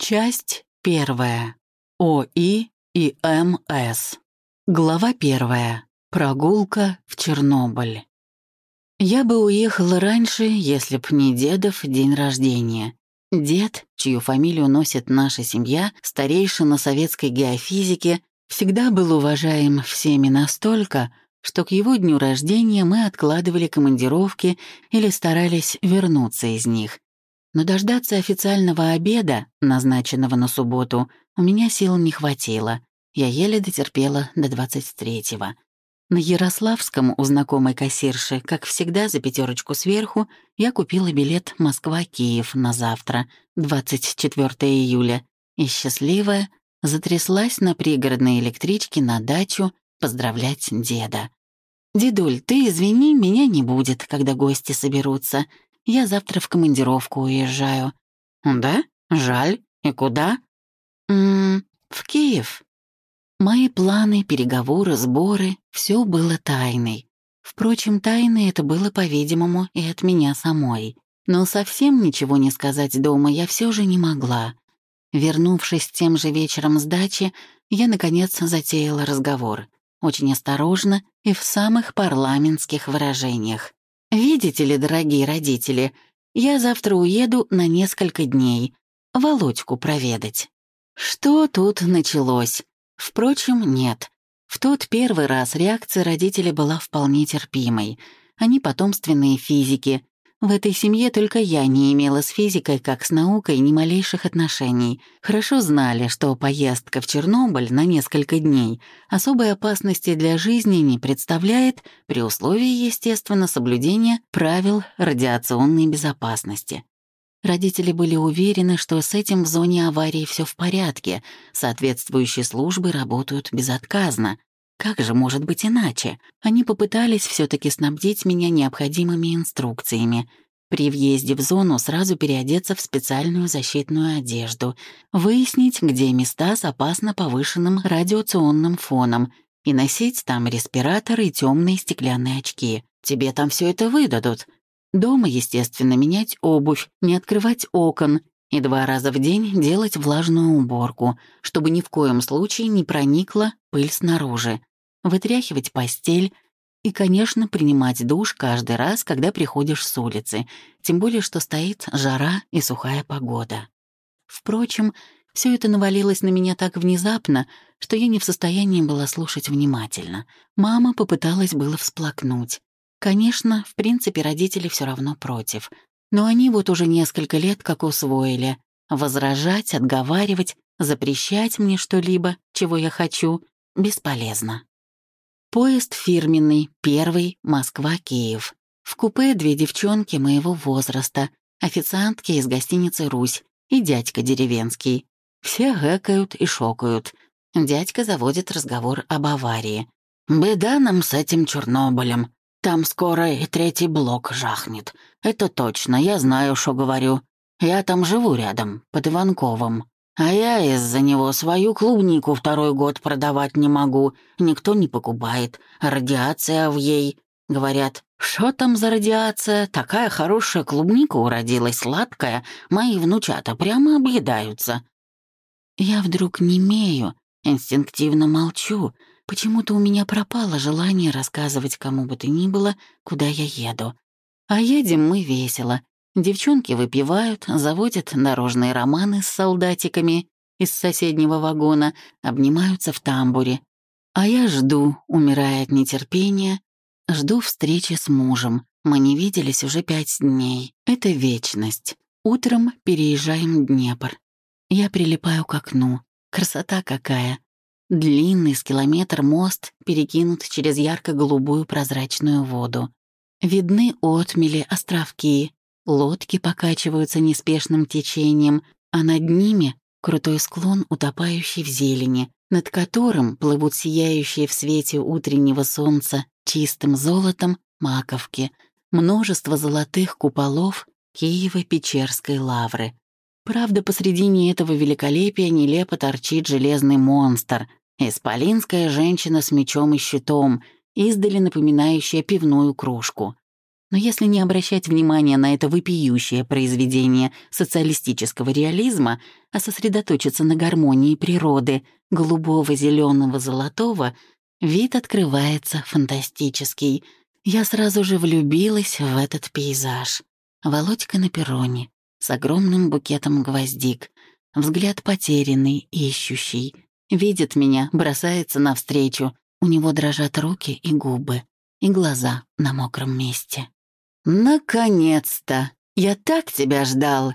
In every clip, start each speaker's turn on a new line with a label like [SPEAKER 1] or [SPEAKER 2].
[SPEAKER 1] Часть 1. ОИ и МС. Глава 1. Прогулка в Чернобыль. Я бы уехала раньше, если б не дедов день рождения. Дед, чью фамилию носит наша семья, старейшина советской геофизики, всегда был уважаем всеми настолько, что к его дню рождения мы откладывали командировки или старались вернуться из них. Но дождаться официального обеда, назначенного на субботу, у меня сил не хватило. Я еле дотерпела до 23-го. На Ярославском у знакомой кассирши, как всегда, за 5 сверху, я купила билет Москва-Киев на завтра, 24 июля, и счастливая затряслась на пригородной электричке на дачу поздравлять деда. «Дедуль, ты извини, меня не будет, когда гости соберутся. Я завтра в командировку уезжаю». «Да? Жаль. И куда?» В Киев». Мои планы, переговоры, сборы — все было тайной. Впрочем, тайной это было, по-видимому, и от меня самой. Но совсем ничего не сказать дома я все же не могла. Вернувшись тем же вечером с дачи, я, наконец, затеяла разговор. Очень осторожно и в самых парламентских выражениях. «Видите ли, дорогие родители, я завтра уеду на несколько дней Володьку проведать». Что тут началось? Впрочем, нет. В тот первый раз реакция родителей была вполне терпимой. Они потомственные физики. В этой семье только я не имела с физикой, как с наукой, ни малейших отношений. Хорошо знали, что поездка в Чернобыль на несколько дней особой опасности для жизни не представляет, при условии, естественно, соблюдения правил радиационной безопасности. Родители были уверены, что с этим в зоне аварии все в порядке, соответствующие службы работают безотказно. Как же может быть иначе? Они попытались все таки снабдить меня необходимыми инструкциями. При въезде в зону сразу переодеться в специальную защитную одежду, выяснить, где места с опасно повышенным радиационным фоном, и носить там респиратор и темные стеклянные очки. Тебе там все это выдадут. Дома, естественно, менять обувь, не открывать окон и 2 раза в день делать влажную уборку, чтобы ни в коем случае не проникла пыль снаружи, вытряхивать постель и, конечно, принимать душ каждый раз, когда приходишь с улицы, тем более что стоит жара и сухая погода. Впрочем, все это навалилось на меня так внезапно, что я не в состоянии была слушать внимательно. Мама попыталась было всплакнуть. Конечно, в принципе, родители все равно против. Но они вот уже несколько лет как усвоили. Возражать, отговаривать, запрещать мне что-либо, чего я хочу, бесполезно. Поезд фирменный, первый, Москва-Киев. В купе 2 девчонки моего возраста, официантки из гостиницы «Русь» и дядька деревенский. Все гэкают и шокают. Дядька заводит разговор об аварии. «Беда нам с этим Чернобылем. Там скоро и 3-й блок жахнет. Это точно, я знаю, что говорю. Я там живу рядом, под Иванковым. А я из-за него свою клубнику 2-й год продавать не могу. Никто не покупает. Радиация в ей. Говорят, что там за радиация? Такая хорошая клубника уродилась, сладкая. Мои внучата прямо объедаются». Я вдруг немею, инстинктивно молчу. Почему-то у меня пропало желание рассказывать кому бы то ни было, куда я еду. А едем мы весело. Девчонки выпивают, заводят дорожные романы с солдатиками из соседнего вагона, обнимаются в тамбуре. А я жду, умирая от нетерпения, жду встречи с мужем. Мы не виделись уже 5 дней. Это вечность. Утром переезжаем Днепр. Я прилипаю к окну. Красота какая! Длинный с километр мост перекинут через ярко-голубую прозрачную воду. Видны отмели, островки, лодки покачиваются неспешным течением, а над ними крутой склон, утопающий в зелени, над которым плывут сияющие в свете утреннего солнца чистым золотом маковки, множество золотых куполов Киево-Печерской лавры. Правда, посредине этого великолепия нелепо торчит железный монстр — исполинская женщина с мечом и щитом, издали напоминающая пивную кружку. Но если не обращать внимания на это вопиющее произведение социалистического реализма, а сосредоточиться на гармонии природы, голубого, зеленого, золотого, вид открывается фантастический. Я сразу же влюбилась в этот пейзаж. Володька на перроне, с огромным букетом гвоздик, взгляд потерянный, ищущий. Видит меня, бросается навстречу. У него дрожат руки и губы, и глаза на мокром месте. «Наконец-то! Я так тебя ждал!»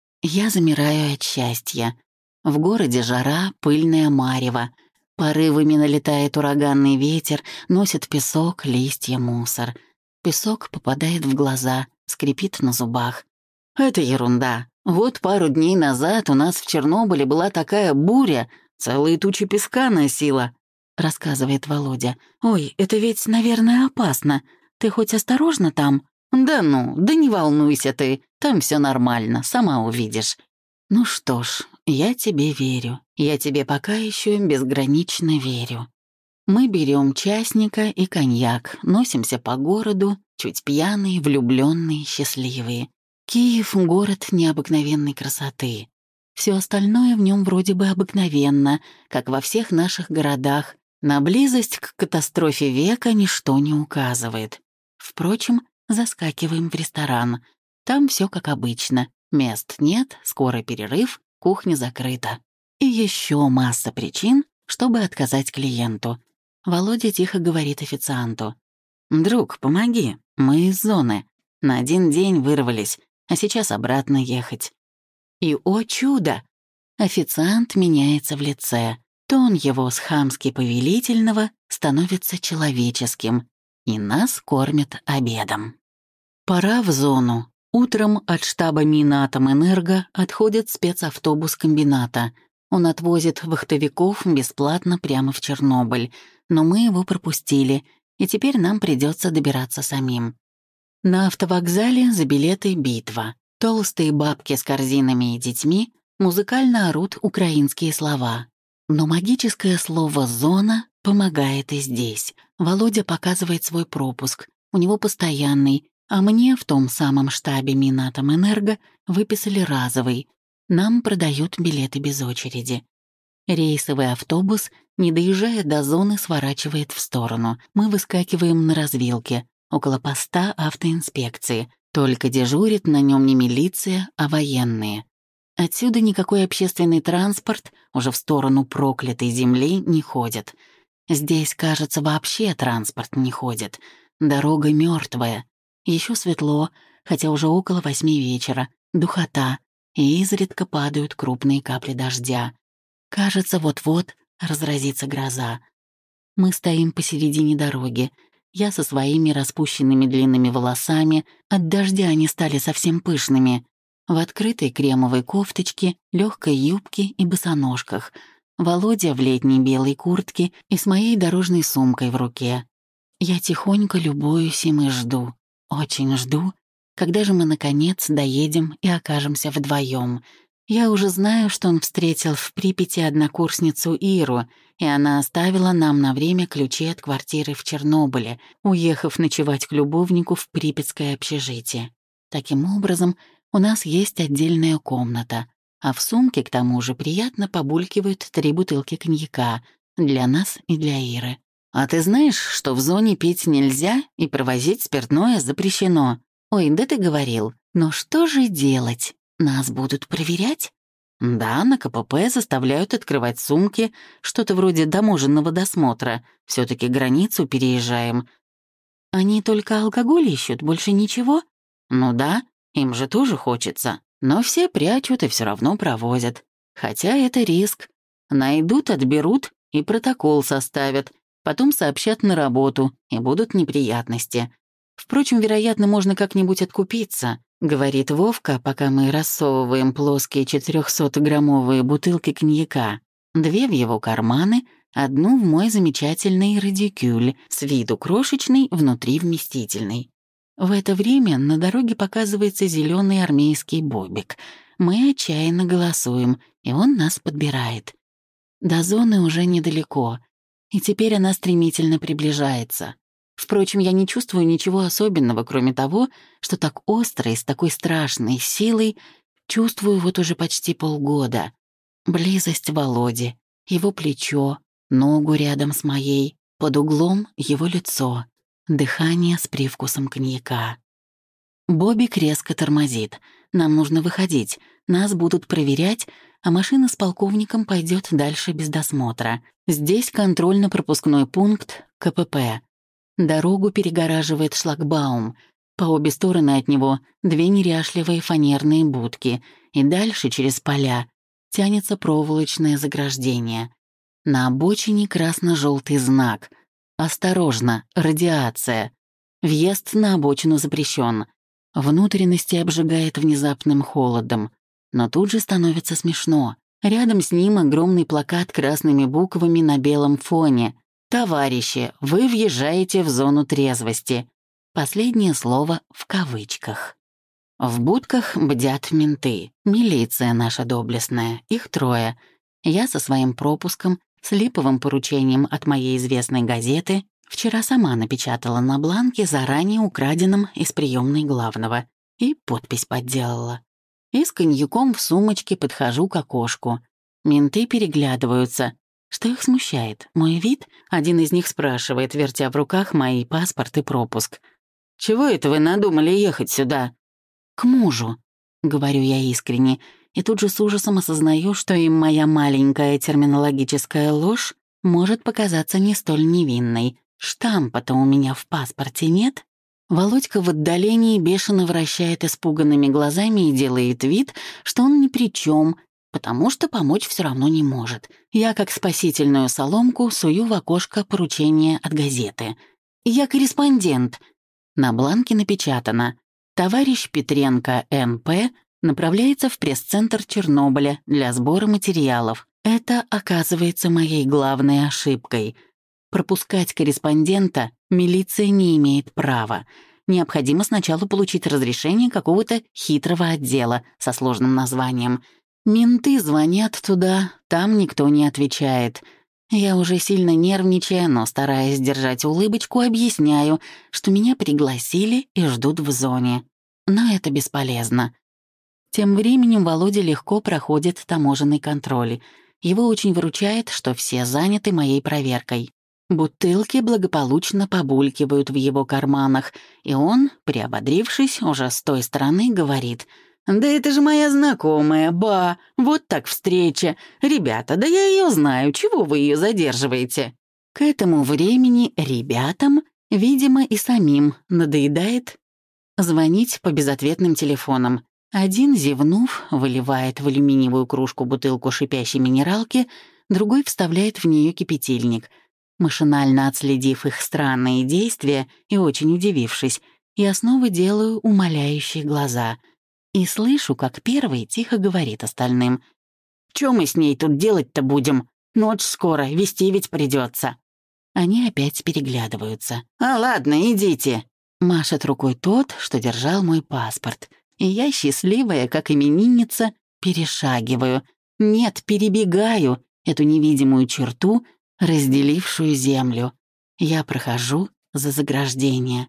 [SPEAKER 1] Я замираю от счастья. В городе жара, пыльная марево. Порывами налетает ураганный ветер, носит песок, листья, мусор. Песок попадает в глаза, скрипит на зубах. «Это ерунда. Вот пару дней назад у нас в Чернобыле была такая буря, целые тучи песка носила», — рассказывает Володя. «Ой, это ведь, наверное, опасно. Ты хоть осторожно там?» «Да ну, да не волнуйся ты, там все нормально, сама увидишь». «Ну что ж, я тебе верю. Я тебе пока еще безгранично верю». Мы берем частника и коньяк, носимся по городу, чуть пьяные, влюбленные, счастливые. Киев — город необыкновенной красоты. Все остальное в нем вроде бы обыкновенно, как во всех наших городах. На близость к катастрофе века ничто не указывает. Впрочем, заскакиваем в ресторан. Там все как обычно. Мест нет, скоро перерыв, кухня закрыта. И еще масса причин, чтобы отказать клиенту. Володя тихо говорит официанту. «Друг, помоги, мы из зоны. На один день вырвались, а сейчас обратно ехать». И, о чудо! Официант меняется в лице. Тон его с хамски-повелительного становится человеческим, и нас кормят обедом. Пора в зону. Утром от штаба Минатомэнерго отходит спецавтобус комбината. Он отвозит вахтовиков бесплатно прямо в Чернобыль, но мы его пропустили, и теперь нам придется добираться самим. На автовокзале за билеты битва. Толстые бабки с корзинами и детьми музыкально орут украинские слова. Но магическое слово «зона» помогает и здесь. Володя показывает свой пропуск, у него постоянный, а мне в том самом штабе Минатомэнерго выписали разовый. Нам продают билеты без очереди. Рейсовый автобус, не доезжая до зоны, сворачивает в сторону. Мы выскакиваем на развилке, около поста автоинспекции. Только дежурит на нем не милиция, а военные. Отсюда никакой общественный транспорт уже в сторону проклятой земли не ходит. Здесь, кажется, вообще транспорт не ходит. Дорога мертвая. Еще светло, хотя уже около 8 вечера. Духота, и изредка падают крупные капли дождя. Кажется, вот-вот разразится гроза. Мы стоим посередине дороги. Я со своими распущенными длинными волосами, от дождя они стали совсем пышными, в открытой кремовой кофточке, легкой юбке и босоножках. Володя в летней белой куртке и с моей дорожной сумкой в руке. Я тихонько любуюсь им и жду, очень жду, когда же мы, наконец, доедем и окажемся вдвоем. Я уже знаю, что он встретил в Припяти однокурсницу Иру, и она оставила нам на время ключи от квартиры в Чернобыле, уехав ночевать к любовнику в припятское общежитие. Таким образом, у нас есть отдельная комната, а в сумке, к тому же, приятно побулькивают 3 бутылки коньяка для нас и для Иры. «А ты знаешь, что в зоне пить нельзя и провозить спиртное запрещено?» «Ой, да ты говорил. Но что же делать? Нас будут проверять?» «Да, на КПП заставляют открывать сумки, что-то вроде таможенного досмотра. Все-таки границу переезжаем». «Они только алкоголь ищут, больше ничего?» «Ну да, им же тоже хочется. Но все прячут и все равно провозят. Хотя это риск. Найдут, отберут и протокол составят. Потом сообщат на работу, и будут неприятности. Впрочем, вероятно, можно как-нибудь откупиться», — говорит Вовка, пока мы рассовываем плоские 400-граммовые бутылки коньяка. 2 в его карманы, 1 в мой замечательный радикюль, с виду крошечный, внутри вместительный. В это время на дороге показывается зеленый армейский бобик. Мы отчаянно голосуем, и он нас подбирает. До зоны уже недалеко, и теперь она стремительно приближается. Впрочем, я не чувствую ничего особенного, кроме того, что так остро и с такой страшной силой чувствую вот уже почти полгода. Близость Володи, его плечо, ногу рядом с моей, под углом его лицо, дыхание с привкусом коньяка. Бобик резко тормозит. Нам нужно выходить, нас будут проверять, а машина с полковником пойдет дальше без досмотра. Здесь контрольно-пропускной пункт КПП. Дорогу перегораживает шлагбаум. По обе стороны от него две неряшливые фанерные будки, и дальше через поля тянется проволочное заграждение. На обочине красно-желтый знак. «Осторожно, радиация». Въезд на обочину запрещен. Внутренности обжигает внезапным холодом. Но тут же становится смешно. Рядом с ним огромный плакат красными буквами на белом фоне. «Товарищи, вы въезжаете в зону трезвости». Последнее слово в кавычках. В будках бдят менты. Милиция наша доблестная, их трое. Я со своим пропуском, с липовым поручением от моей известной газеты, вчера сама напечатала на бланке, заранее украденном из приемной главного, и подпись подделала. И с коньяком в сумочке подхожу к окошку. Менты переглядываются. Что их смущает? Мой вид? Один из них спрашивает, вертя в руках мои паспорт и пропуск. «Чего это вы надумали ехать сюда?» «К мужу», — говорю я искренне, и тут же с ужасом осознаю, что им моя маленькая терминологическая ложь может показаться не столь невинной. Штампа-то у меня в паспорте нет. Володька в отдалении бешено вращает испуганными глазами и делает вид, что он ни при чем, потому что помочь все равно не может. Я, как спасительную соломку, сую в окошко поручение от газеты. «Я корреспондент». На бланке напечатано: «Товарищ Петренко Н.П. направляется в пресс-центр Чернобыля для сбора материалов». Это оказывается моей главной ошибкой. Пропускать корреспондента милиция не имеет права. Необходимо сначала получить разрешение какого-то хитрого отдела со сложным названием. Менты звонят туда, там никто не отвечает. Я уже сильно нервничая, но стараясь держать улыбочку, объясняю, что меня пригласили и ждут в зоне. Но это бесполезно. Тем временем Володя легко проходит таможенный контроль. Его очень выручает, что все заняты моей проверкой. Бутылки благополучно побулькивают в его карманах, и он, приободрившись, уже с той стороны говорит: «Да это же моя знакомая, ба, вот так встреча. Ребята, да я ее знаю, чего вы ее задерживаете?» К этому времени ребятам, видимо, и самим надоедает звонить по безответным телефонам. Один, зевнув, выливает в алюминиевую кружку бутылку шипящей минералки, другой вставляет в нее кипятильник. Машинально отследив их странные действия и очень удивившись, я снова делаю умоляющие глаза — и слышу, как первый тихо говорит остальным: «Чё мы с ней тут делать-то будем? Ночь скоро, вести ведь придется». Они опять переглядываются. «А ладно, идите», — машет рукой тот, что держал мой паспорт. И я, счастливая, как именинница, перешагиваю. Нет, перебегаю эту невидимую черту, разделившую землю. Я прохожу за заграждение.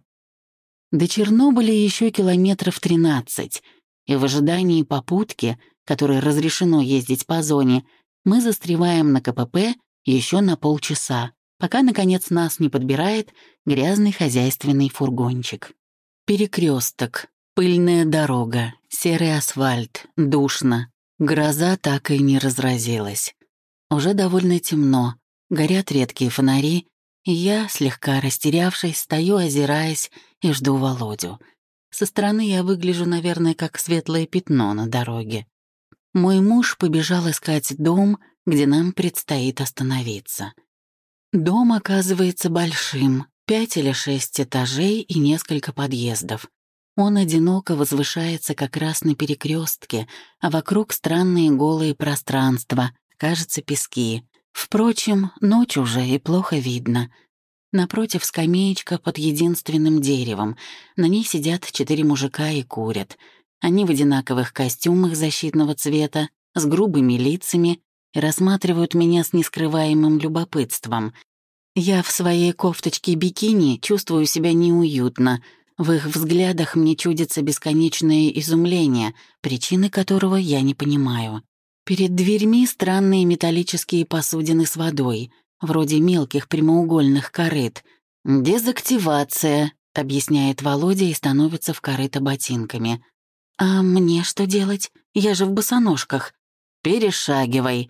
[SPEAKER 1] До Чернобыля еще километров 13, и в ожидании попутки, которой разрешено ездить по зоне, мы застреваем на КПП еще на полчаса, пока, наконец, нас не подбирает грязный хозяйственный фургончик. Перекресток, пыльная дорога, серый асфальт, душно. Гроза так и не разразилась. Уже довольно темно, горят редкие фонари, и я, слегка растерявшись, стою, озираясь, и жду Володю. Со стороны я выгляжу, наверное, как светлое пятно на дороге. Мой муж побежал искать дом, где нам предстоит остановиться. Дом оказывается большим, 5 или 6 этажей и несколько подъездов. Он одиноко возвышается как раз на перекрестке, а вокруг странные голые пространства, кажется, пески. Впрочем, ночь уже и плохо видно. Напротив скамеечка под единственным деревом. На ней сидят 4 мужика и курят. Они в одинаковых костюмах защитного цвета, с грубыми лицами, и рассматривают меня с нескрываемым любопытством. Я в своей кофточке-бикини чувствую себя неуютно. В их взглядах мне чудится бесконечное изумление, причины которого я не понимаю. Перед дверьми странные металлические посудины с водой, вроде мелких прямоугольных корыт. «Дезактивация», — объясняет Володя и становится в корыто ботинками. «А мне что делать? Я же в босоножках». «Перешагивай».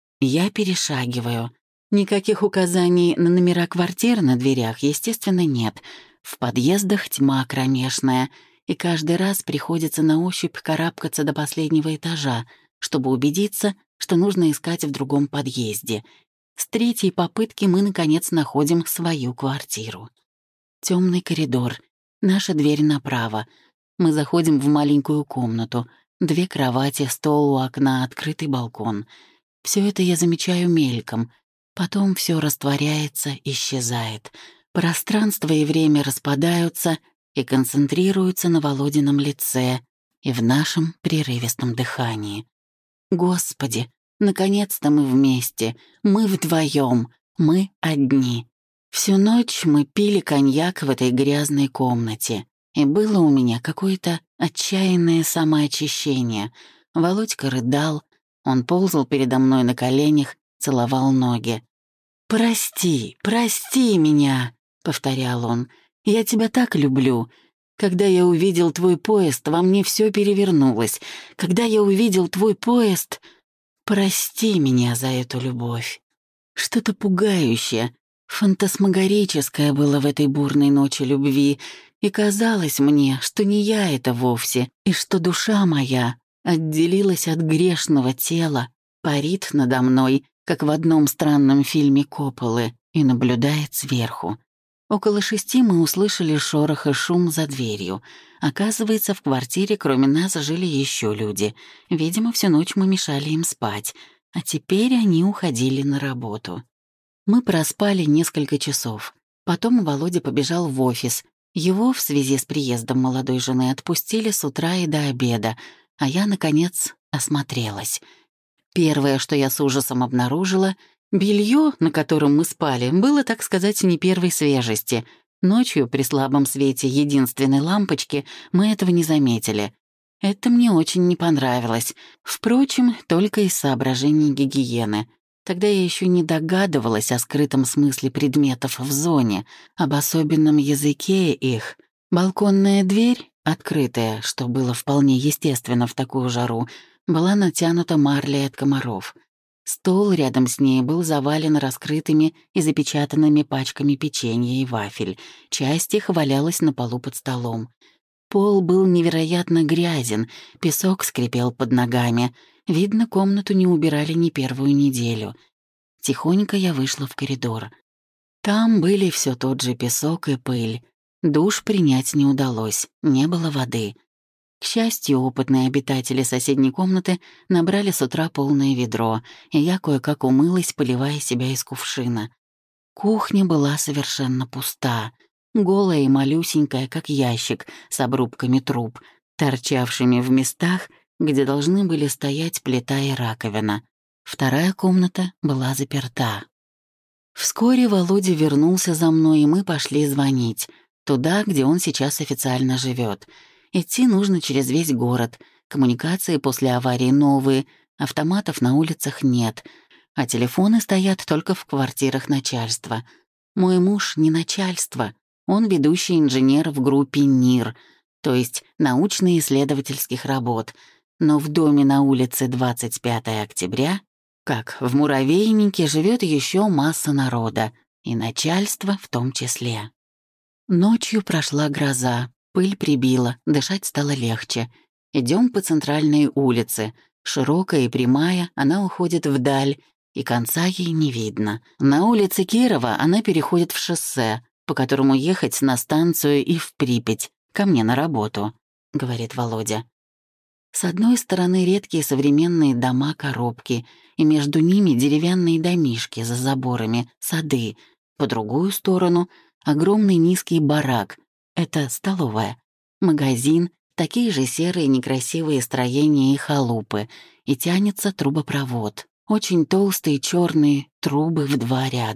[SPEAKER 1] Я перешагиваю. Никаких указаний на номера квартир на дверях, естественно, нет. В подъездах тьма кромешная, и каждый раз приходится на ощупь карабкаться до последнего этажа, чтобы убедиться, что нужно искать в другом подъезде. С третьей попытки мы, наконец, находим свою квартиру. Темный коридор. Наша дверь направо. Мы заходим в маленькую комнату. 2 кровати, стол у окна, открытый балкон. Все это я замечаю мельком. Потом все растворяется, исчезает. Пространство и время распадаются и концентрируются на Володином лице и в нашем прерывистом дыхании. Господи, наконец-то мы вместе, мы вдвоем, мы одни. Всю ночь мы пили коньяк в этой грязной комнате, и было у меня какое-то отчаянное самоочищение. Володька рыдал, он ползал передо мной на коленях, целовал ноги. «Прости, прости меня», — повторял он, — «я тебя так люблю. Когда я увидел твой поезд, во мне все перевернулось. Когда я увидел твой поезд, прости меня за эту любовь». Что-то пугающее, фантасмагорическое было в этой бурной ночи любви, и казалось мне, что не я это вовсе, и что душа моя отделилась от грешного тела, парит надо мной, как в одном странном фильме Копполы, и наблюдает сверху. Около 6 мы услышали шорох и шум за дверью. Оказывается, в квартире кроме нас жили еще люди. Видимо, всю ночь мы мешали им спать, а теперь они уходили на работу. Мы проспали несколько часов. Потом Володя побежал в офис. Его в связи с приездом молодой жены отпустили с утра и до обеда, а я, наконец, осмотрелась. Первое, что я с ужасом обнаружила, белье, на котором мы спали, было, так сказать, не первой свежести. Ночью, при слабом свете единственной лампочки, мы этого не заметили. Это мне очень не понравилось. Впрочем, только из соображений гигиены. Тогда я еще не догадывалась о скрытом смысле предметов в зоне, об особенном языке их. Балконная дверь, открытая, что было вполне естественно в такую жару, была натянута марлей от комаров. Стол рядом с ней был завален раскрытыми и запечатанными пачками печенья и вафель. Часть их валялась на полу под столом. Пол был невероятно грязен, песок скрипел под ногами. Видно, комнату не убирали не первую неделю. Тихонько я вышла в коридор. Там были все тот же песок и пыль. Душ принять не удалось, не было воды. К счастью, опытные обитатели соседней комнаты набрали с утра полное ведро, и я кое-как умылась, поливая себя из кувшина. Кухня была совершенно пуста, голая и малюсенькая, как ящик с обрубками труб, торчавшими в местах, где должны были стоять плита и раковина. Вторая комната была заперта. Вскоре Володя вернулся за мной, и мы пошли звонить. Туда, где он сейчас официально живет. Идти нужно через весь город. Коммуникации после аварии новые, автоматов на улицах нет, а телефоны стоят только в квартирах начальства. Мой муж не начальство, он ведущий инженер в группе НИР, то есть научно-исследовательских работ, но в доме на улице 25 октября, как в муравейнике, живет еще масса народа, и начальство в том числе. Ночью прошла гроза, пыль прибила, дышать стало легче. Идем по центральной улице, широкая и прямая, она уходит вдаль, и конца ей не видно. На улице Кирова она переходит в шоссе, по которому ехать на станцию и в Припять, ко мне на работу, — говорит Володя. С одной стороны редкие современные дома-коробки, и между ними деревянные домишки за заборами, сады. По другую сторону — огромный низкий барак. Это столовая. Магазин, такие же серые некрасивые строения и халупы. И тянется трубопровод. Очень толстые черные трубы в 2 ряда.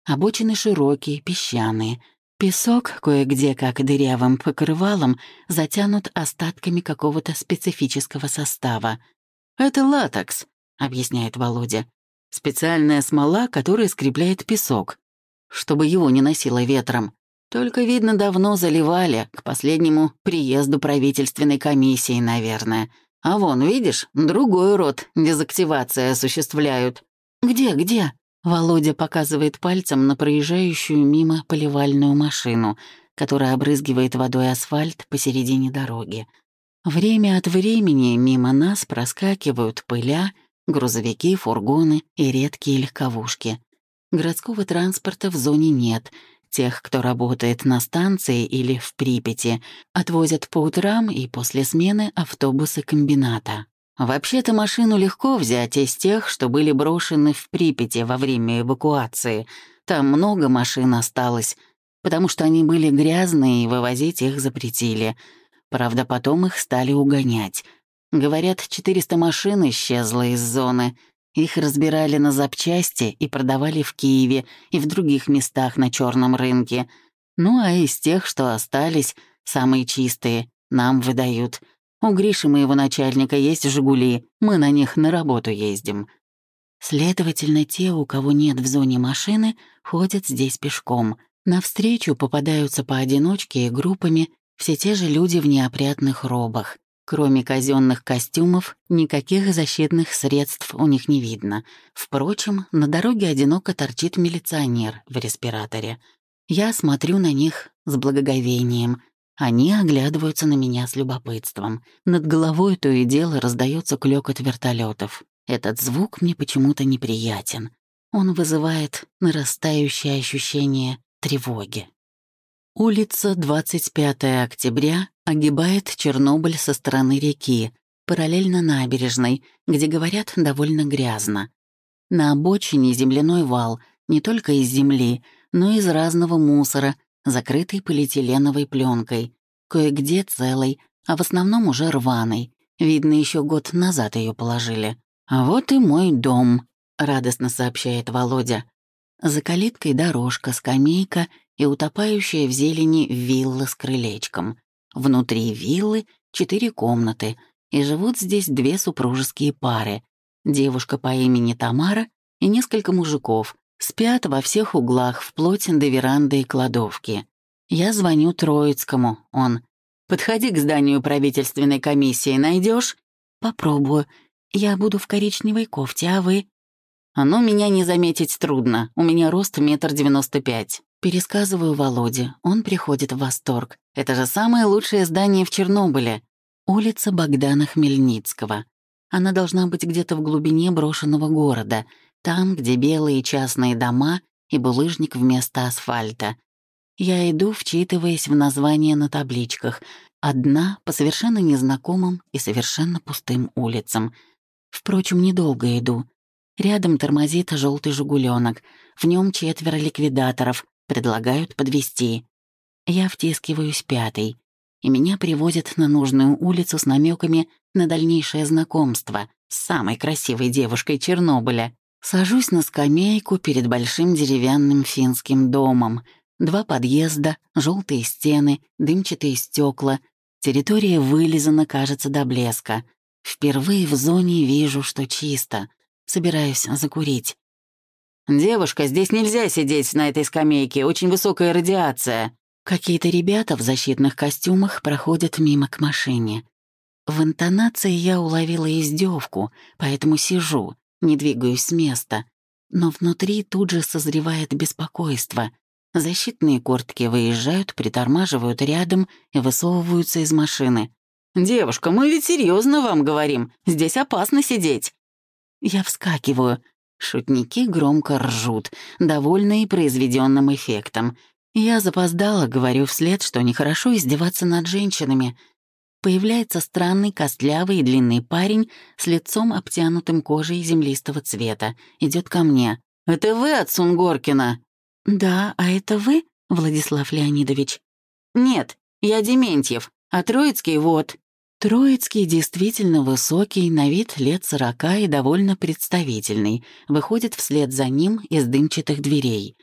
[SPEAKER 1] Обочины широкие, песчаные. Песок кое-где, как дырявым покрывалом, затянут остатками какого-то специфического состава. «Это латекс», — объясняет Володя. «Специальная смола, которая скрепляет песок, чтобы его не носило ветром. Только, видно, давно заливали, к последнему приезду правительственной комиссии, наверное. А вон, видишь, другой род дезактивации осуществляют». «Где?» Володя показывает пальцем на проезжающую мимо поливальную машину, которая обрызгивает водой асфальт посередине дороги. Время от времени мимо нас проскакивают пыля, грузовики, фургоны и редкие легковушки. Городского транспорта в зоне нет. Тех, кто работает на станции или в Припяти, отвозят по утрам и после смены автобусы комбината. Вообще-то машину легко взять из тех, что были брошены в Припяти во время эвакуации. Там много машин осталось, потому что они были грязные и вывозить их запретили. Правда, потом их стали угонять. Говорят, 400 машин исчезло из зоны. Их разбирали на запчасти и продавали в Киеве и в других местах на черном рынке. Ну а из тех, что остались, самые чистые, нам выдают. У Гриши, моего начальника, есть «Жигули», мы на них на работу ездим. Следовательно, те, у кого нет в зоне машины, ходят здесь пешком. Навстречу попадаются поодиночке и группами все те же люди в неопрятных робах. Кроме казенных костюмов, никаких защитных средств у них не видно. Впрочем, на дороге одиноко торчит милиционер в респираторе. Я смотрю на них с благоговением. Они оглядываются на меня с любопытством. Над головой то и дело раздается клёкот вертолетов. Этот звук мне почему-то неприятен. Он вызывает нарастающее ощущение тревоги. Улица 25 октября огибает Чернобыль со стороны реки, параллельно набережной, где, говорят, довольно грязно. На обочине земляной вал, не только из земли, но и из разного мусора, закрытый полиэтиленовой пленкой, кое-где целой, а в основном уже рваной. Видно, еще год назад ее положили. «А вот и мой дом», — радостно сообщает Володя. За калиткой дорожка, скамейка и утопающая в зелени вилла с крылечком. Внутри виллы 4 комнаты, и живут здесь 2 супружеские пары. Девушка по имени Тамара и несколько мужиков. Спят во всех углах, вплоть до веранды и кладовки. Я звоню Троицкому, он: «Подходи к зданию правительственной комиссии, найдешь? «Попробую. Я буду в коричневой кофте, а вы?» «Ну, меня не заметить трудно. У меня рост 1,95 м». Пересказываю Володе. Он приходит в восторг. «Это же самое лучшее здание в Чернобыле. Улица Богдана Хмельницкого. Она должна быть где-то в глубине брошенного города, там, где белые частные дома и булыжник вместо асфальта. Я иду, вчитываясь в названия на табличках. Одна по совершенно незнакомым и совершенно пустым улицам. Впрочем, недолго иду. Рядом тормозит желтый «Жигуленок». В нем 4 ликвидаторов. Предлагают подвезти. Я втискиваюсь 5-й, и меня привозят на нужную улицу с намеками на дальнейшее знакомство с самой красивой девушкой Чернобыля. Сажусь на скамейку перед большим деревянным финским домом. 2 подъезда, желтые стены, дымчатые стекла. Территория вылизана, кажется, до блеска. Впервые в зоне вижу, что чисто. Собираюсь закурить. «Девушка, здесь нельзя сидеть на этой скамейке, очень высокая радиация». Какие-то ребята в защитных костюмах проходят мимо к машине. В интонации я уловила издевку, поэтому сижу, не двигаюсь с места. Но внутри тут же созревает беспокойство. Защитные куртки выезжают, притормаживают рядом и высовываются из машины. «Девушка, мы ведь серьезно вам говорим, здесь опасно сидеть». Я вскакиваю. Шутники громко ржут, довольные произведенным эффектом. Я запоздала, говорю вслед, что нехорошо издеваться над женщинами. Появляется странный, костлявый и длинный парень с лицом, обтянутым кожей землистого цвета. Идет ко мне. «Это вы от Сунгоркина?» «Да, а это вы, Владислав Леонидович?» «Нет, я Дементьев, а Троицкий вот». Троицкий действительно высокий, на вид лет 40 и довольно представительный, выходит вслед за ним из дымчатых дверей.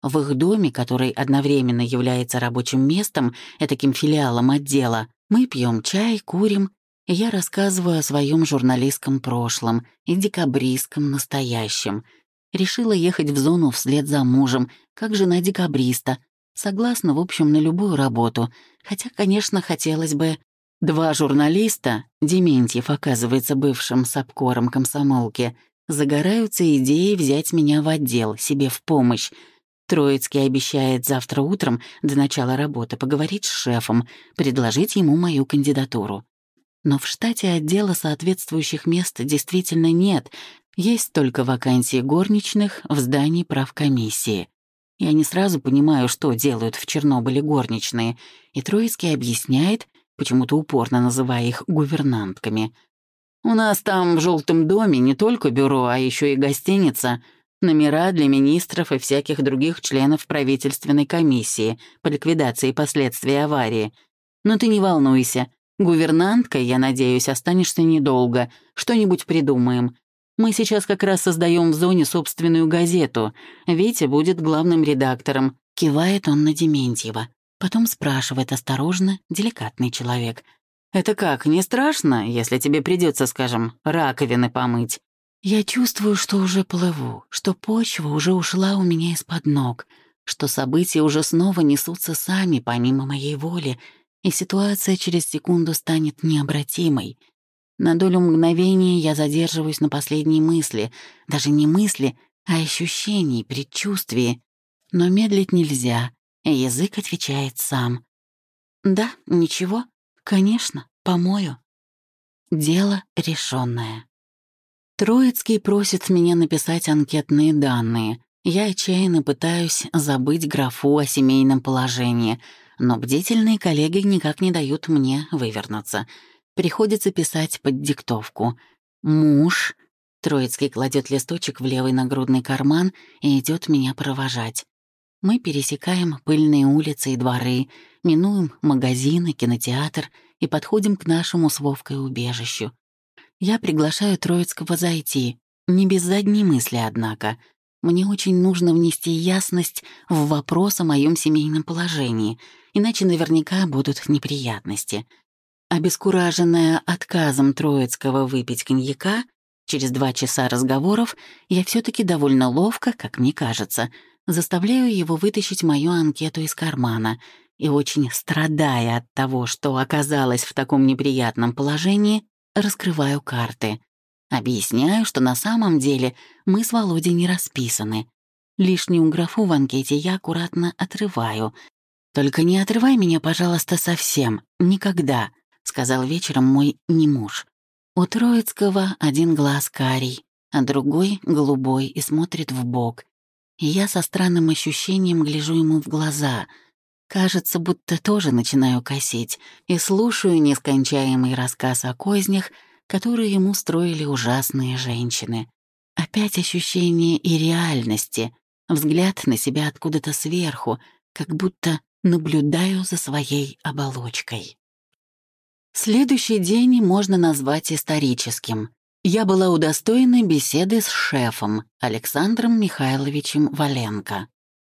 [SPEAKER 1] В их доме, который одновременно является рабочим местом, этаким филиалом отдела, мы пьем чай, курим, и я рассказываю о своем журналистском прошлом и декабристском настоящем. Решила ехать в зону вслед за мужем, как жена декабриста. Согласна, в общем, на любую работу. Хотя, конечно, хотелось бы... Два журналиста, Дементьев, оказывается, бывшим сапкором комсомолки, загораются идеей взять меня в отдел, себе в помощь. Троицкий обещает завтра утром до начала работы поговорить с шефом, предложить ему мою кандидатуру. Но в штате отдела соответствующих мест действительно нет, есть только вакансии горничных в здании правкомиссии. Я не сразу понимаю, что делают в Чернобыле горничные, и Троицкий объясняет, почему-то упорно называя их гувернантками. «У нас там в желтом доме не только бюро, а еще и гостиница, номера для министров и всяких других членов правительственной комиссии по ликвидации последствий аварии. Но ты не волнуйся, гувернанткой, я надеюсь, останешься недолго, что-нибудь придумаем. Мы сейчас как раз создаем в зоне собственную газету. Витя будет главным редактором», — кивает он на Дементьева. Потом спрашивает осторожно, деликатный человек. «Это как, не страшно, если тебе придется, скажем, раковины помыть?» Я чувствую, что уже плыву, что почва уже ушла у меня из-под ног, что события уже снова несутся сами, помимо моей воли, и ситуация через секунду станет необратимой. На долю мгновения я задерживаюсь на последней мысли, даже не мысли, а ощущений, предчувствии. Но медлить нельзя. Язык отвечает сам. «Да, ничего, конечно, помою». Дело решенное. Троицкий просит меня написать анкетные данные. Я отчаянно пытаюсь забыть графу о семейном положении, но бдительные коллеги никак не дают мне вывернуться. Приходится писать под диктовку. «Муж». Троицкий кладет листочек в левый нагрудный карман и идет меня провожать. Мы пересекаем пыльные улицы и дворы, минуем магазины, кинотеатр и подходим к нашему с Вовкой убежищу. Я приглашаю Троицкого зайти, не без задней мысли, однако. Мне очень нужно внести ясность в вопрос о моем семейном положении, иначе наверняка будут неприятности. Обескураженная отказом Троицкого выпить коньяка, через 2 часа разговоров я все таки довольно ловко, как мне кажется, заставляю его вытащить мою анкету из кармана и, очень страдая от того, что оказалась в таком неприятном положении, раскрываю карты. Объясняю, что на самом деле мы с Володей не расписаны. Лишнюю графу в анкете я аккуратно отрываю. «Только не отрывай меня, пожалуйста, совсем. Никогда», — сказал вечером мой немуж. У Троицкого один глаз карий, а другой — голубой и смотрит вбок. И я со странным ощущением гляжу ему в глаза. Кажется, будто тоже начинаю косить и слушаю нескончаемый рассказ о кознях, которые ему строили ужасные женщины. Опять ощущение и реальности, взгляд на себя откуда-то сверху, как будто наблюдаю за своей оболочкой. Следующий день можно назвать историческим. Я была удостоена беседы с шефом Александром Михайловичем Валенко.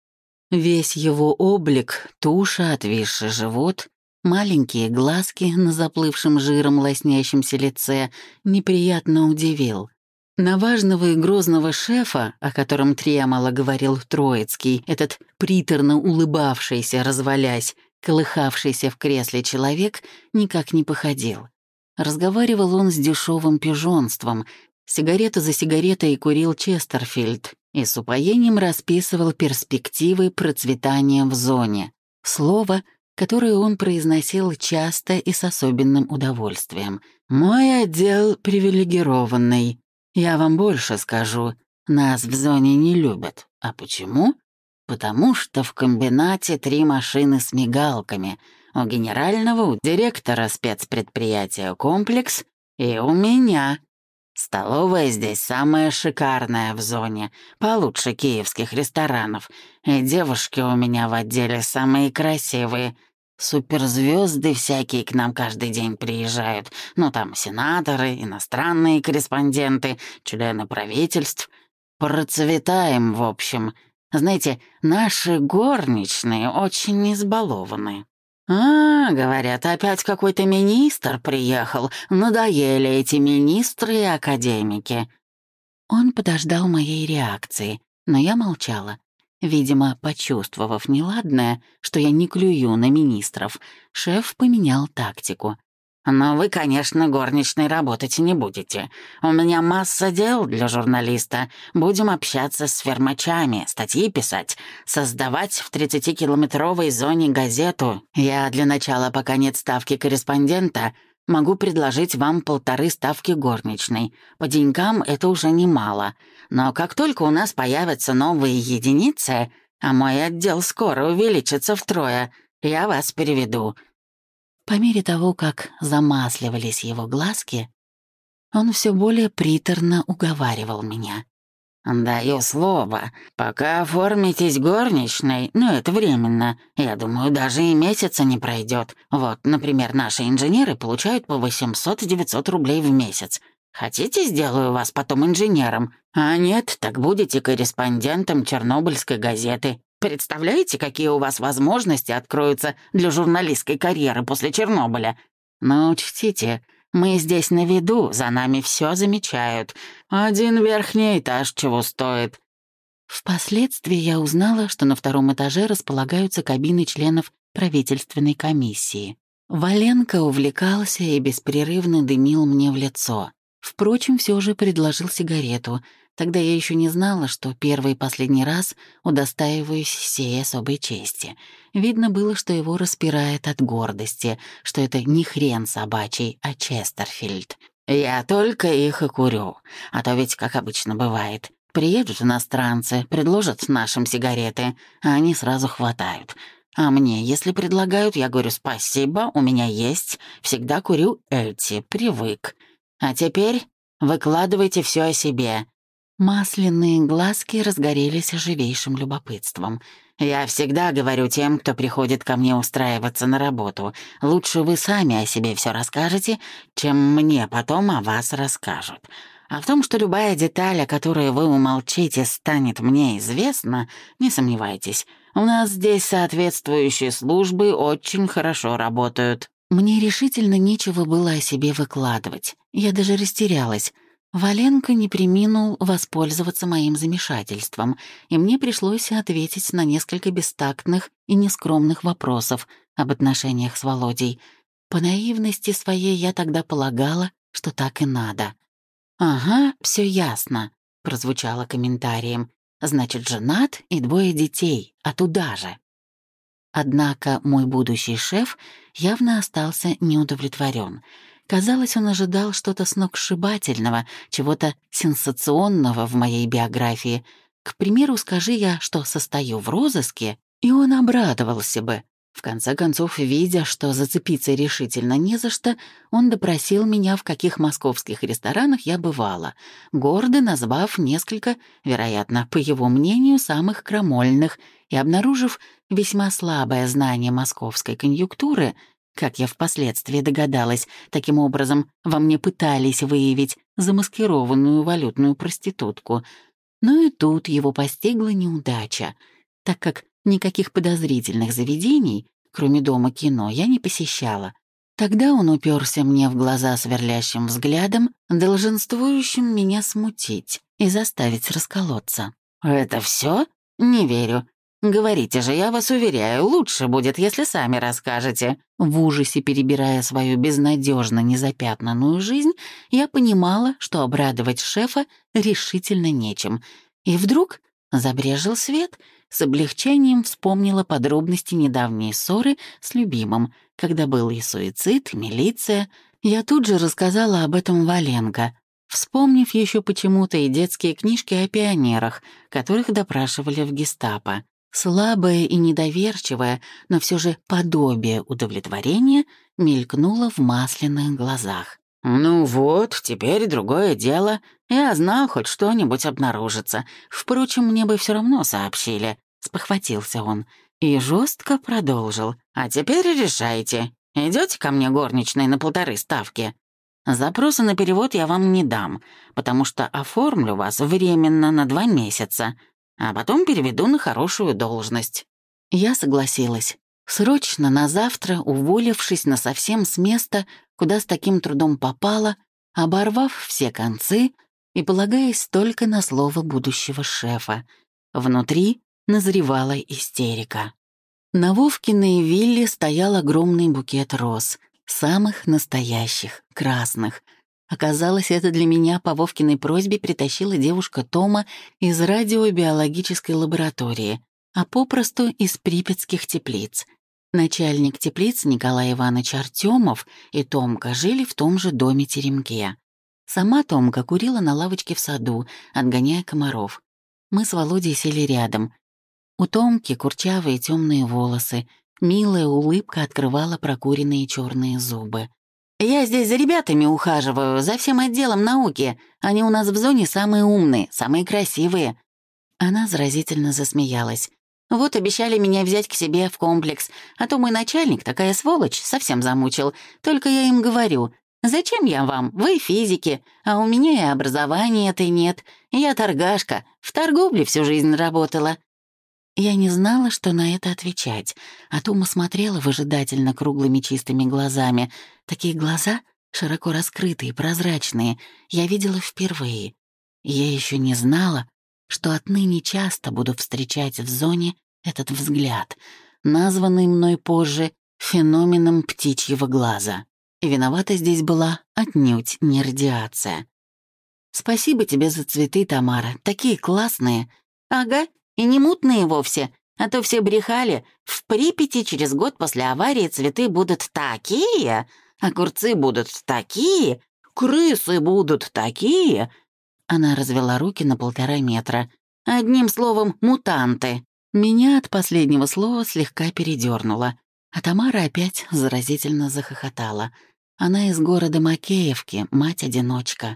[SPEAKER 1] Весь его облик, туша, отвисший живот, маленькие глазки на заплывшем жиром лоснящемся лице неприятно удивил. На важного и грозного шефа, о котором тремоло говорил Троицкий, этот приторно улыбавшийся, развалясь, колыхавшийся в кресле человек, никак не походил. Разговаривал он с дешевым пижонством, сигарета за сигаретой курил Честерфильд и с упоением расписывал перспективы процветания в зоне. Слово, которое он произносил часто и с особенным удовольствием. «Мой отдел привилегированный. Я вам больше скажу. Нас в зоне не любят. А почему? Потому что в комбинате 3 машины с мигалками. У генерального, у директора спецпредприятия «Комплекс» и у меня. Столовая здесь самая шикарная в зоне, получше киевских ресторанов. И девушки у меня в отделе самые красивые. Суперзвезды всякие к нам каждый день приезжают. Ну, там сенаторы, иностранные корреспонденты, члены правительств. Процветаем, в общем.
[SPEAKER 2] Знаете, наши горничные очень избалованы. Говорят, опять какой-то министр приехал. Надоели эти министры и академики».
[SPEAKER 1] Он подождал моей реакции, но я молчала. Видимо, почувствовав неладное, что я не клюю на министров, шеф поменял тактику.
[SPEAKER 2] «Но вы, конечно, горничной работать не будете. У меня масса дел для журналиста. Будем общаться с фермачами, статьи писать, создавать в 30-километровой зоне газету. Я для начала, пока нет ставки корреспондента, могу предложить вам 1,5 ставки горничной. По деньгам это уже немало. Но как только у нас появятся новые единицы, а мой отдел скоро увеличится втрое, я вас переведу».
[SPEAKER 1] По мере того, как замасливались его глазки, он все более приторно уговаривал меня.
[SPEAKER 2] «Даю слово, пока оформитесь горничной, но это временно. Я думаю, даже и месяца не пройдет. Вот, например, наши инженеры получают по 800-900 рублей в месяц. Хотите, сделаю вас потом инженером? А нет, так будете корреспондентом Чернобыльской газеты. Представляете, какие у вас возможности откроются для журналистской карьеры после Чернобыля? Но учтите, мы здесь на виду, за нами все замечают. Один верхний этаж чего стоит».
[SPEAKER 1] Впоследствии я узнала, что на 2-м этаже располагаются кабины членов правительственной комиссии. Валенко увлекался и беспрерывно дымил мне в лицо. Впрочем, все же предложил сигарету. Тогда я еще не знала, что первый и последний раз удостаиваюсь сей особой чести. Видно было, что его распирает от гордости, что это не хрен собачий, а Честерфильд.
[SPEAKER 2] «Я только их и курю. А то ведь, как обычно бывает, приедут иностранцы, предложат нашим сигареты, а они сразу хватают. А мне, если предлагают, я говорю спасибо, у меня есть, всегда курю эти, привык. А теперь выкладывайте все о себе».
[SPEAKER 1] Масляные глазки разгорелись живейшим любопытством.
[SPEAKER 2] «Я всегда говорю тем, кто приходит ко мне устраиваться на работу, лучше вы сами о себе все расскажете, чем мне потом о вас расскажут. А в том, что любая деталь, о которой вы умолчите, станет мне известна, не сомневайтесь. У нас здесь соответствующие службы очень хорошо работают».
[SPEAKER 1] Мне решительно нечего было о себе выкладывать. Я даже растерялась. Валенко не преминул воспользоваться моим замешательством, и мне пришлось ответить на несколько бестактных и нескромных вопросов об отношениях с Володей. По наивности своей я тогда полагала, что так и надо.
[SPEAKER 2] «Ага, все ясно»,
[SPEAKER 1] — прозвучало комментарием. «Значит, женат и 2 детей, а туда же». Однако мой будущий шеф явно остался неудовлетворен. Казалось, он ожидал что-то сногсшибательного, чего-то сенсационного в моей биографии. К примеру, скажи я, что состою в розыске, и он обрадовался бы. В конце концов, видя, что зацепиться решительно не за что, он допросил меня, в каких московских ресторанах я бывала, гордо назвав несколько, вероятно, по его мнению, самых крамольных, и обнаружив весьма слабое знание московской конъюнктуры. Как я впоследствии догадалась, таким образом во мне пытались выявить замаскированную валютную проститутку. Но и тут его постигла неудача, так как никаких подозрительных заведений, кроме дома кино, я не посещала. Тогда он уперся мне в глаза сверлящим взглядом, долженствующим меня смутить и заставить расколоться.
[SPEAKER 2] «Это все? Не верю. Говорите же, я вас уверяю, лучше будет, если сами расскажете».
[SPEAKER 1] В ужасе перебирая свою безнадежно незапятнанную жизнь, я понимала, что обрадовать шефа решительно нечем. И вдруг забрежил свет, с облегчением вспомнила подробности недавней ссоры с любимым, когда был и суицид, и милиция. Я тут же рассказала об этом Валенко, вспомнив еще почему-то и детские книжки о пионерах, которых допрашивали в гестапо. Слабое и недоверчивое, но все же подобие удовлетворения мелькнуло в масляных глазах.
[SPEAKER 2] «Ну вот, теперь другое дело. Я знал, хоть что-нибудь обнаружится. Впрочем, мне бы все равно сообщили», — спохватился он. И жестко продолжил. «А теперь решайте. Идете ко мне горничной на 1,5 ставки? Запроса на перевод я вам не дам, потому что оформлю вас временно на 2 месяца. а потом переведу на хорошую должность».
[SPEAKER 1] Я согласилась. Срочно на завтра, уволившись насовсем с места, куда с таким трудом попала, оборвав все концы и полагаясь только на слово будущего шефа. Внутри назревала истерика. На Вовкиной вилле стоял огромный букет роз, самых настоящих, красных. Оказалось, это для меня по Вовкиной просьбе притащила девушка Тома из радиобиологической лаборатории, а попросту из припятских теплиц. Начальник теплиц Николай Иванович Артемов и Томка жили в том же доме-теремке. Сама Томка курила на лавочке в саду, отгоняя комаров. Мы с Володей сели рядом. У Томки курчавые темные волосы, милая улыбка открывала прокуренные черные зубы. «Я здесь за ребятами ухаживаю, за всем отделом науки. Они у нас в зоне самые умные, самые красивые». Она заразительно засмеялась. «Вот обещали меня взять к себе в комплекс, а то мой начальник, такая сволочь, совсем замучил. Только я им говорю, зачем я вам, вы физики, а у меня и образования-то нет. Я торгашка, в торговле всю жизнь работала». Я не знала, что на это отвечать, а Тома смотрела выжидательно круглыми чистыми глазами. Такие глаза, широко раскрытые, прозрачные, я видела впервые. Я еще не знала, что отныне часто буду встречать в зоне этот взгляд, названный мной позже феноменом птичьего глаза. И виновата здесь была отнюдь не радиация. «Спасибо тебе за цветы, Тамара, такие классные». «Ага, и не мутные вовсе, а то все брехали. В Припяти через год после аварии цветы будут такие, огурцы будут такие, крысы будут такие». Она развела руки на 1,5 метра. «Одним словом, мутанты». Меня от последнего слова слегка передернуло, а Тамара опять заразительно захохотала. Она из города Макеевки, мать-одиночка.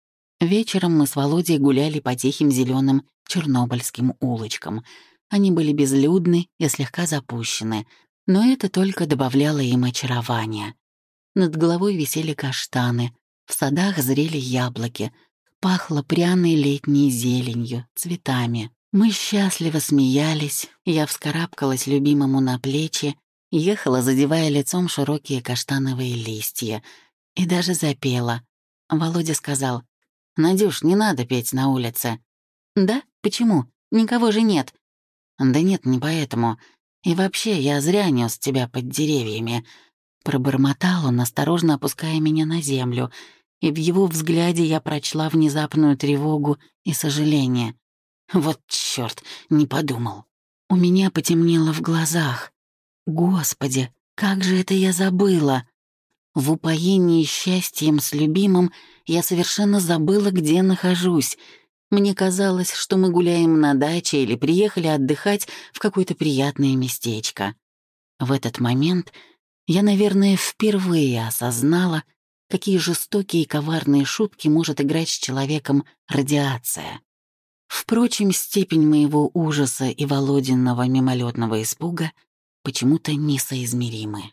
[SPEAKER 1] Вечером мы с Володей гуляли по тихим зеленым чернобыльским улочкам. Они были безлюдны и слегка запущены, но это только добавляло им очарования. Над головой висели каштаны, в садах зрели яблоки, пахло пряной летней зеленью, цветами. Мы счастливо смеялись, я вскарабкалась любимому на плечи, ехала, задевая лицом широкие каштановые листья, и даже запела. Володя сказал: «Надюш, не надо петь на улице». «Да? Почему? Никого же нет». «Да нет, не поэтому. И вообще, я зря нес тебя под деревьями». Пробормотал он, осторожно опуская меня на землю, и в его взгляде я прочла внезапную тревогу и сожаление. Вот чёрт, не подумал. У меня потемнело в глазах. Господи, как же это я забыла! В упоении счастьем с любимым я совершенно забыла, где нахожусь. Мне казалось, что мы гуляем на даче или приехали отдыхать в какое-то приятное местечко. В этот момент я, наверное, впервые осознала, какие жестокие и коварные шутки может играть с человеком радиация. Впрочем, степень моего ужаса и Володиного мимолетного испуга почему-то несоизмеримы.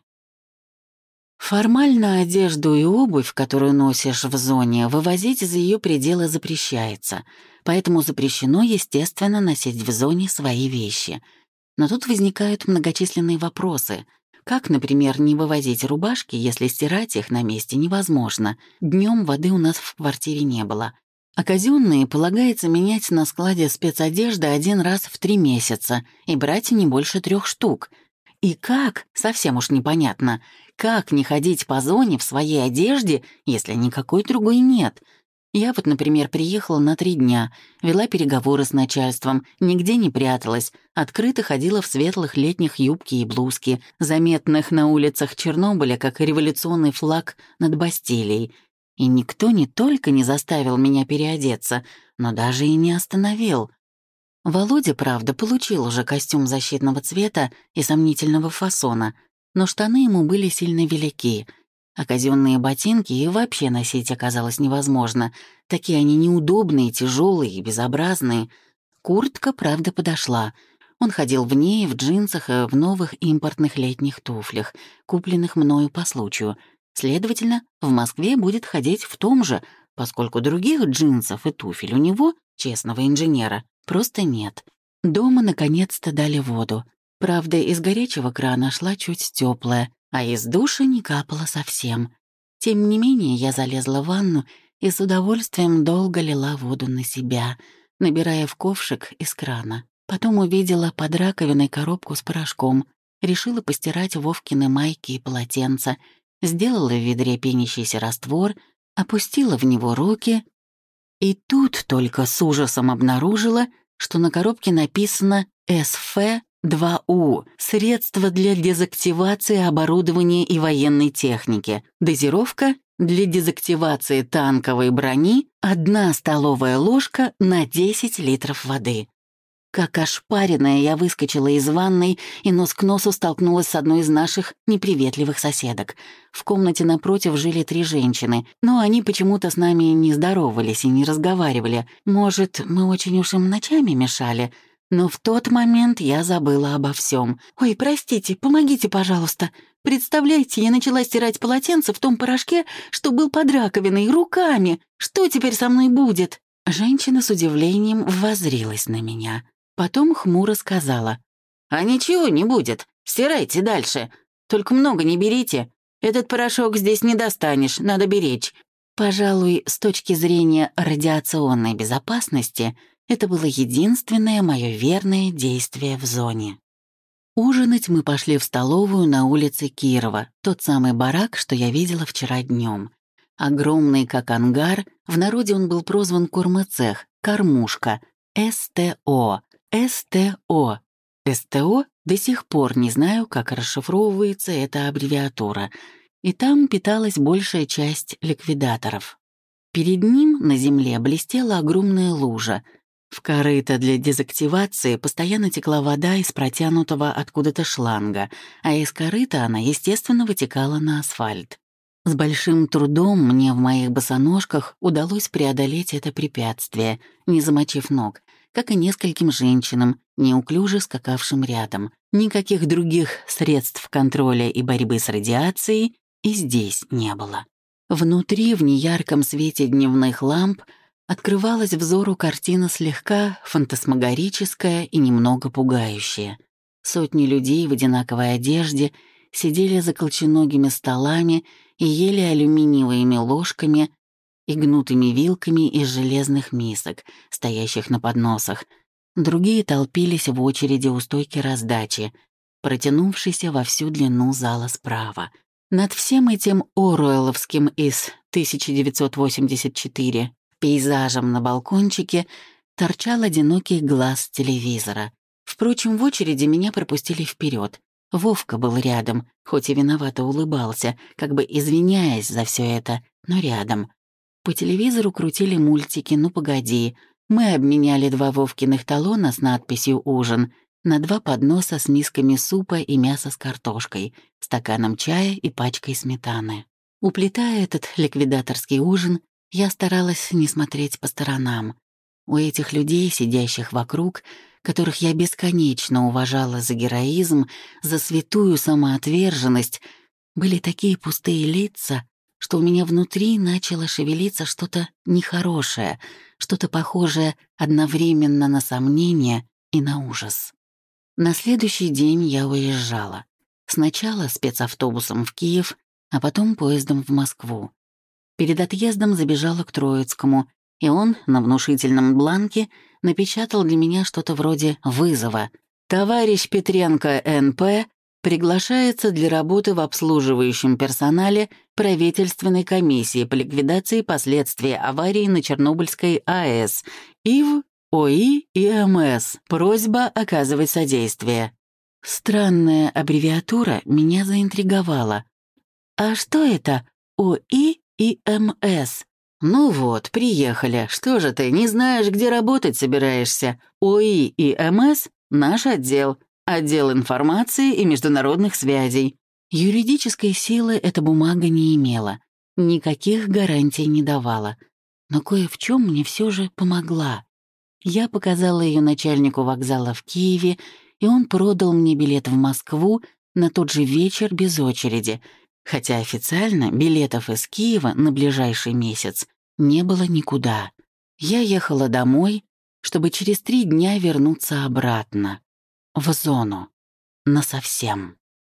[SPEAKER 1] Формально одежду и обувь, которую носишь в зоне, вывозить за ее пределы запрещается, поэтому запрещено, естественно, носить в зоне свои вещи. Но тут возникают многочисленные вопросы. Как, например, не вывозить рубашки, если стирать их на месте невозможно? Днем воды у нас в квартире не было. А казённые полагается менять на складе спецодежды 1 раз в 3 месяца и брать не больше 3 штук. И как, совсем уж непонятно, как не ходить по зоне в своей одежде, если никакой другой нет? Я вот, например, приехала на 3 дня, вела переговоры с начальством, нигде не пряталась, открыто ходила в светлых летних юбке и блузке, заметных на улицах Чернобыля как революционный флаг над Бастилией. И никто не только не заставил меня переодеться, но даже и не остановил. Володя, правда, получил уже костюм защитного цвета и сомнительного фасона, но штаны ему были сильно велики, а казенные ботинки и вообще носить оказалось невозможно. Такие они неудобные, тяжелые и безобразные. Куртка, правда, подошла. Он ходил в ней, в джинсах и в новых импортных летних туфлях, купленных мною по случаю. Следовательно, в Москве будет ходить в том же, поскольку других джинсов и туфель у него, честного инженера, просто нет. Дома наконец-то дали воду. Правда, из горячего крана шла чуть теплая, а из душа не капала совсем. Тем не менее, я залезла в ванну и с удовольствием долго лила воду на себя, набирая в ковшик из крана. Потом увидела под раковиной коробку с порошком, решила постирать Вовкины майки и полотенца, сделала в ведре пенящийся раствор, опустила в него руки, и тут только с ужасом обнаружила, что на коробке написано СФ-2У — средство для дезактивации оборудования и военной техники. Дозировка для дезактивации танковой брони — 1 столовая ложка на 10 литров воды. Как ошпаренная, я выскочила из ванной и нос к носу столкнулась с одной из наших неприветливых соседок. В комнате напротив жили 3 женщины, но они почему-то с нами не здоровались и не разговаривали. Может, мы очень уж им ночами мешали? Но в тот момент я забыла обо всем. «Ой, простите, помогите, пожалуйста. Представляете, я начала стирать полотенце в том порошке, что был под раковиной, руками. Что теперь со мной будет?» Женщина с удивлением воззрилась на меня. Потом хмуро сказала:
[SPEAKER 2] «А ничего не будет, стирайте дальше. Только много не берите. Этот порошок здесь не достанешь, надо беречь».
[SPEAKER 1] Пожалуй, с точки зрения радиационной безопасности, это было единственное мое верное действие в зоне. Ужинать мы пошли в столовую на улице Кирова, тот самый барак, что я видела вчера днем. Огромный, как ангар, в народе он был прозван кормоцех, кормушка, СТО. СТО. СТО до сих пор не знаю, как расшифровывается эта аббревиатура. И там питалась большая часть ликвидаторов. Перед ним на земле блестела огромная лужа. В корыто для дезактивации постоянно текла вода из протянутого откуда-то шланга, а из корыта она, естественно, вытекала на асфальт. С большим трудом мне в моих босоножках удалось преодолеть это препятствие, не замочив ног, как и нескольким женщинам, неуклюже скакавшим рядом. Никаких других средств контроля и борьбы с радиацией и здесь не было. Внутри, в неярком свете дневных ламп, открывалась взору картина слегка фантасмагорическая и немного пугающая. Сотни людей в одинаковой одежде сидели за колченогими столами и ели алюминиевыми ложками и гнутыми вилками из железных мисок, стоящих на подносах. Другие толпились в очереди у стойки раздачи, протянувшейся во всю длину зала справа. Над всем этим оруэлловским из 1984 пейзажем на балкончике торчал одинокий глаз телевизора. Впрочем, в очереди меня пропустили вперед. Вовка был рядом, хоть и виновато улыбался, как бы извиняясь за все это, но рядом. По телевизору крутили мультики «Ну, погоди». Мы обменяли 2 Вовкиных талона с надписью «Ужин» на 2 подноса с мисками супа и мяса с картошкой, стаканом чая и пачкой сметаны. Уплетая этот ликвидаторский ужин, я старалась не смотреть по сторонам. У этих людей, сидящих вокруг, которых я бесконечно уважала за героизм, за святую самоотверженность, были такие пустые лица, что у меня внутри начало шевелиться что-то нехорошее, что-то похожее одновременно на сомнение и на ужас. На следующий день я уезжала. Сначала спецавтобусом в Киев, а потом поездом в Москву. Перед отъездом забежала к Троицкому, и он на внушительном бланке напечатал для меня что-то вроде вызова. «Товарищ Петренко Н.П. приглашается для работы в обслуживающем персонале правительственной комиссии по ликвидации последствий аварии на Чернобыльской АЭС, ИВ, ОИ и МС. Просьба оказывать содействие». Странная аббревиатура меня заинтриговала. «А что это? ОИ и МС?» «Ну вот, приехали. Что же ты, не знаешь, где работать собираешься? ОИ и МС — наш отдел. Отдел информации и международных связей». Юридической силы эта бумага не имела, никаких гарантий не давала, но кое в чем мне все же помогла. Я показала ее начальнику вокзала в Киеве, и он продал мне билет в Москву на тот же вечер без очереди, хотя официально билетов из Киева на ближайший месяц не было никуда. Я ехала домой, чтобы через 3 дня вернуться обратно, в зону, насовсем.